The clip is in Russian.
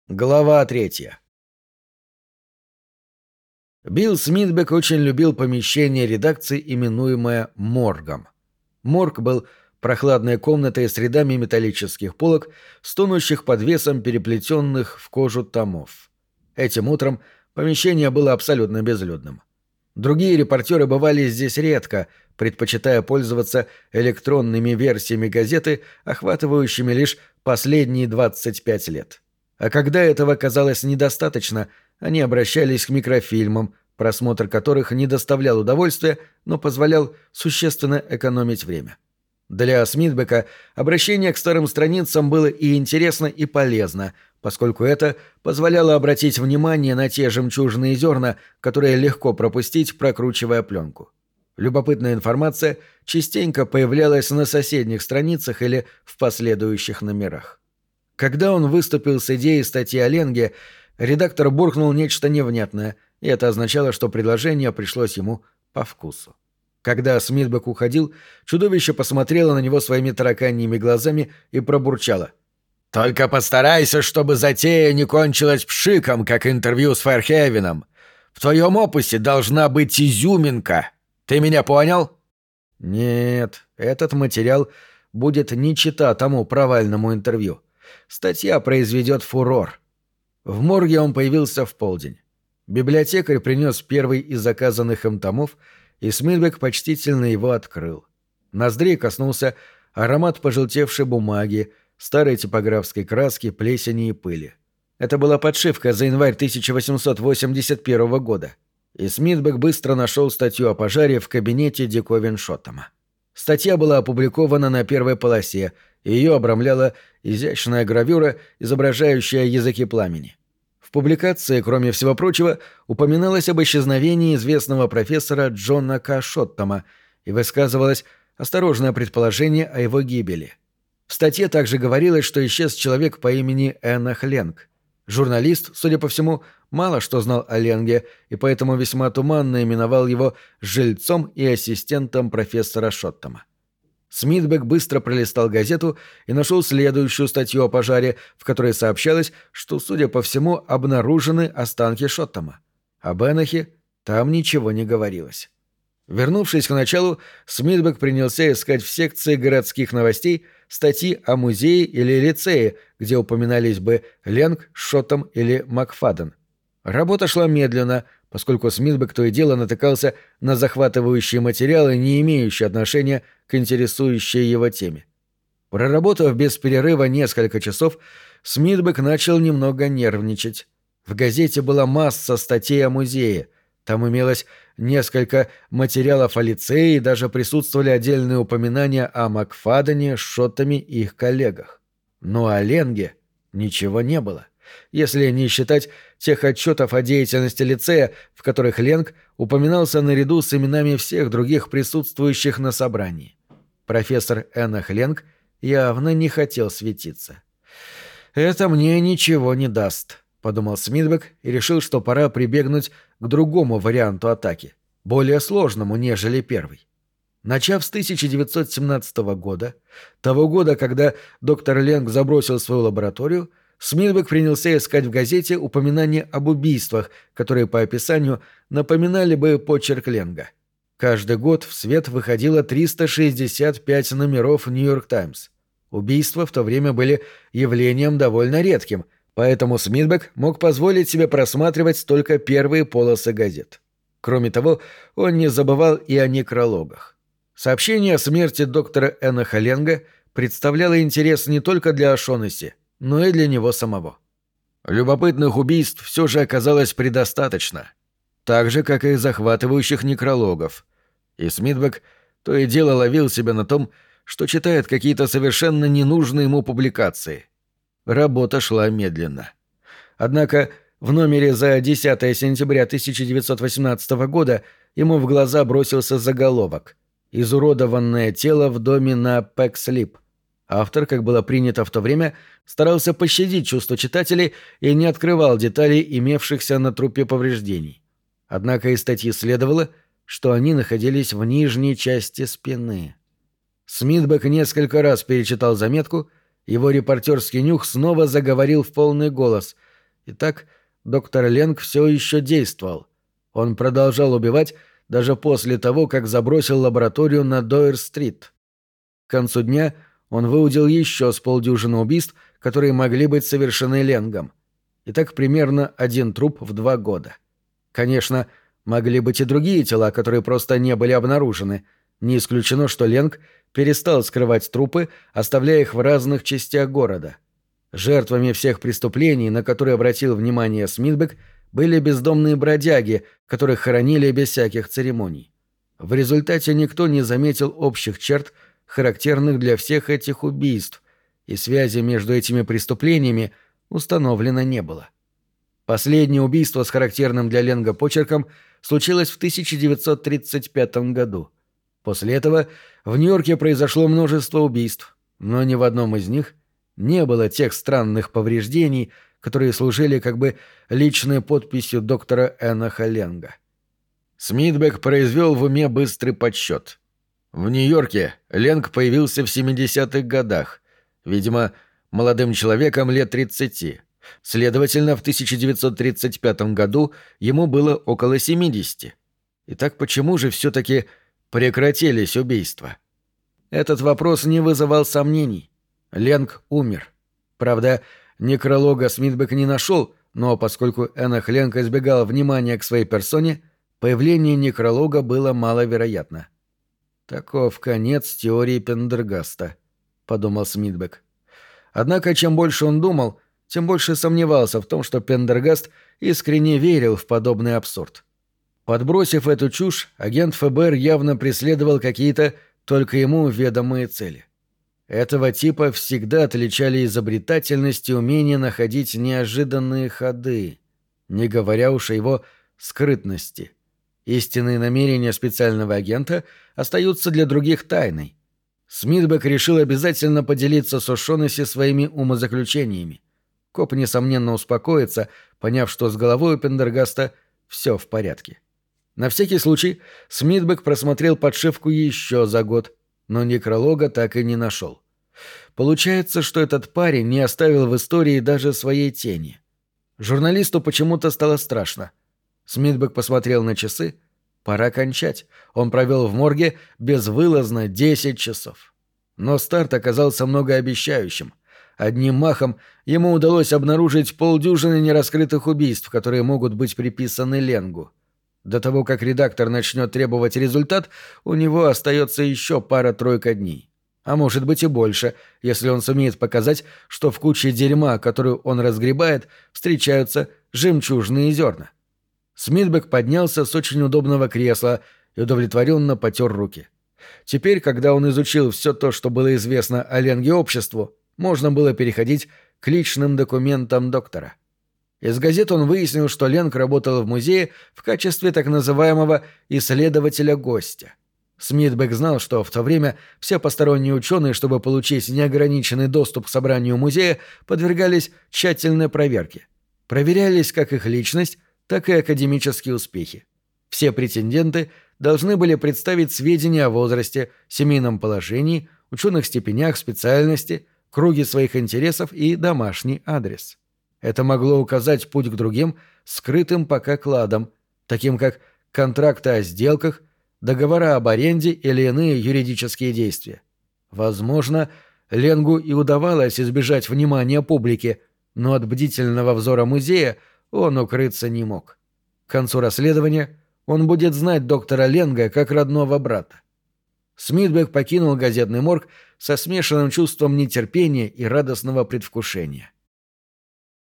Глава 3. Билл Смитбек очень любил помещение редакции, именуемое «моргом». Морг был прохладной комнатой с рядами металлических полок, стонущих под весом переплетенных в кожу томов. Этим утром помещение было абсолютно безлюдным. Другие репортеры бывали здесь редко, предпочитая пользоваться электронными версиями газеты, охватывающими лишь последние 25 лет. А когда этого казалось недостаточно, они обращались к микрофильмам, просмотр которых не доставлял удовольствия, но позволял существенно экономить время. Для Смитбека обращение к старым страницам было и интересно, и полезно, поскольку это позволяло обратить внимание на те жемчужные зерна, которые легко пропустить, прокручивая пленку. Любопытная информация частенько появлялась на соседних страницах или в последующих номерах. Когда он выступил с идеей статьи о Ленге, редактор буркнул нечто невнятное, и это означало, что предложение пришлось ему по вкусу. Когда Смитбек уходил, чудовище посмотрело на него своими тараканьими глазами и пробурчало: «Только постарайся, чтобы затея не кончилась пшиком, как интервью с Фэрхевеном. В твоем опусе должна быть изюминка. Ты меня понял?» «Нет, этот материал будет не чета тому провальному интервью. Статья произведет фурор». В морге он появился в полдень. Библиотекарь принес первый из заказанных им томов, и Смитбек почтительно его открыл. Ноздрей коснулся аромат пожелтевшей бумаги, старой типографской краски, плесени и пыли. Это была подшивка за январь 1881 года, и Смитбек быстро нашел статью о пожаре в кабинете диковин Шоттама. Статья была опубликована на первой полосе, и ее обрамляла изящная гравюра, изображающая языки пламени. В публикации, кроме всего прочего, упоминалось об исчезновении известного профессора Джона К. Шоттама и высказывалось осторожное предположение о его гибели. В статье также говорилось, что исчез человек по имени Энах Ленг. Журналист, судя по всему, мало что знал о Ленге и поэтому весьма туманно именовал его жильцом и ассистентом профессора Шоттама. Смитбек быстро пролистал газету и нашел следующую статью о пожаре, в которой сообщалось, что, судя по всему, обнаружены останки Шоттама. Об Энахе там ничего не говорилось. Вернувшись к началу, Смитбек принялся искать в секции городских новостей статьи о музее или лицее, где упоминались бы Ленг, Шоттам или Макфаден. Работа шла медленно, поскольку Смитбек то и дело натыкался на захватывающие материалы, не имеющие отношения к интересующей его теме. Проработав без перерыва несколько часов, Смитбек начал немного нервничать. В газете была масса статей о музее. Там имелось несколько материалов о лицее и даже присутствовали отдельные упоминания о Макфадене, Шоттаме и их коллегах. Но о Ленге ничего не было, если не считать тех отчетов о деятельности лицея, в которых Ленг упоминался наряду с именами всех других присутствующих на собрании. Профессор Энах Ленг явно не хотел светиться. «Это мне ничего не даст», — подумал Смитбек и решил, что пора прибегнуть к другому варианту атаки, более сложному, нежели первый. Начав с 1917 года, того года, когда доктор Ленг забросил свою лабораторию, Смитбек принялся искать в газете упоминания об убийствах, которые по описанию напоминали бы почерк Ленга. Каждый год в свет выходило 365 номеров «Нью-Йорк Таймс». Убийства в то время были явлением довольно редким, поэтому Смитбек мог позволить себе просматривать только первые полосы газет. Кроме того, он не забывал и о некрологах. Сообщение о смерти доктора Энаха Ленга представляло интерес не только для О'Шоннесси, но и для него самого. Любопытных убийств все же оказалось предостаточно, так же, как и захватывающих некрологов. И Смитбек то и дело ловил себя на том, что читает какие-то совершенно ненужные ему публикации. Работа шла медленно. Однако в номере за 10 сентября 1918 года ему в глаза бросился заголовок «Изуродованное тело в доме на Пэкслип». Автор, как было принято в то время, старался пощадить чувства читателей и не открывал деталей имевшихся на трупе повреждений. Однако из статьи следовало, что они находились в нижней части спины. Смитбек несколько раз перечитал заметку, его репортерский нюх снова заговорил в полный голос, Итак, доктор Ленг все еще действовал. Он продолжал убивать даже после того, как забросил лабораторию на Дойер-стрит. К концу дня он выудил еще с полдюжины убийств, которые могли быть совершены Ленгом. Итак, примерно 1 труп в 2 года. Конечно, могли быть и другие тела, которые просто не были обнаружены. Не исключено, что Ленг перестал скрывать трупы, оставляя их в разных частях города. Жертвами всех преступлений, на которые обратил внимание Смитбек, были бездомные бродяги, которых хоронили без всяких церемоний. В результате никто не заметил общих черт, характерных для всех этих убийств, и связи между этими преступлениями установлено не было. Последнее убийство с характерным для Ленга почерком случилось в 1935 году. После этого в Нью-Йорке произошло множество убийств, но ни в одном из них не было тех странных повреждений, которые служили как бы личной подписью доктора Эноха Ленга. Смитбек произвел в уме быстрый подсчет. В Нью-Йорке Ленг появился в 70-х годах, видимо, молодым человеком лет 30. Следовательно, в 1935 году ему было около 70. Итак, почему же все-таки прекратились убийства? Этот вопрос не вызывал сомнений. Ленг умер. Правда, некролога Смитбек не нашел, но поскольку Энох Ленг избегал внимания к своей персоне, появление некролога было маловероятно. «Таков конец теории Пендергаста», — подумал Смитбек. Однако, чем больше он думал, тем больше сомневался в том, что Пендергаст искренне верил в подобный абсурд. Подбросив эту чушь, агент ФБР явно преследовал какие-то только ему ведомые цели. Этого типа всегда отличали изобретательность и умение находить неожиданные ходы, не говоря уж о его скрытности. Истинные намерения специального агента остаются для других тайной. Смитбек решил обязательно поделиться с О'Шоннесси своими умозаключениями. Коп, несомненно, успокоится, поняв, что с головой у Пендергаста все в порядке. На всякий случай Смитбек просмотрел подшивку еще за год, но некролога так и не нашел. Получается, что этот парень не оставил в истории даже своей тени. Журналисту почему-то стало страшно. Смитбек посмотрел на часы. Пора кончать. Он провел в морге безвылазно 10 часов. Но старт оказался многообещающим. Одним махом ему удалось обнаружить полдюжины нераскрытых убийств, которые могут быть приписаны Ленгу. До того, как редактор начнет требовать результат, у него остается еще пара-тройка дней. А может быть и больше, если он сумеет показать, что в куче дерьма, которую он разгребает, встречаются жемчужные зерна. Смитбек поднялся с очень удобного кресла и удовлетворенно потер руки. Теперь, когда он изучил все то, что было известно о Ленге обществу, можно было переходить к личным документам доктора. Из газет он выяснил, что Ленг работал в музее в качестве так называемого «исследователя-гостя». Смитбек знал, что в то время все посторонние ученые, чтобы получить неограниченный доступ к собранию музея, подвергались тщательной проверке. Проверялись как их личность, так и академические успехи. Все претенденты должны были представить сведения о возрасте, семейном положении, ученых степенях, специальности, круге своих интересов и домашний адрес. Это могло указать путь к другим, скрытым пока кладам, таким как контракты о сделках, договора об аренде или иные юридические действия. Возможно, Ленгу и удавалось избежать внимания публики, но от бдительного взора музея он укрыться не мог. К концу расследования он будет знать доктора Ленга как родного брата. Смитбек покинул газетный морг со смешанным чувством нетерпения и радостного предвкушения.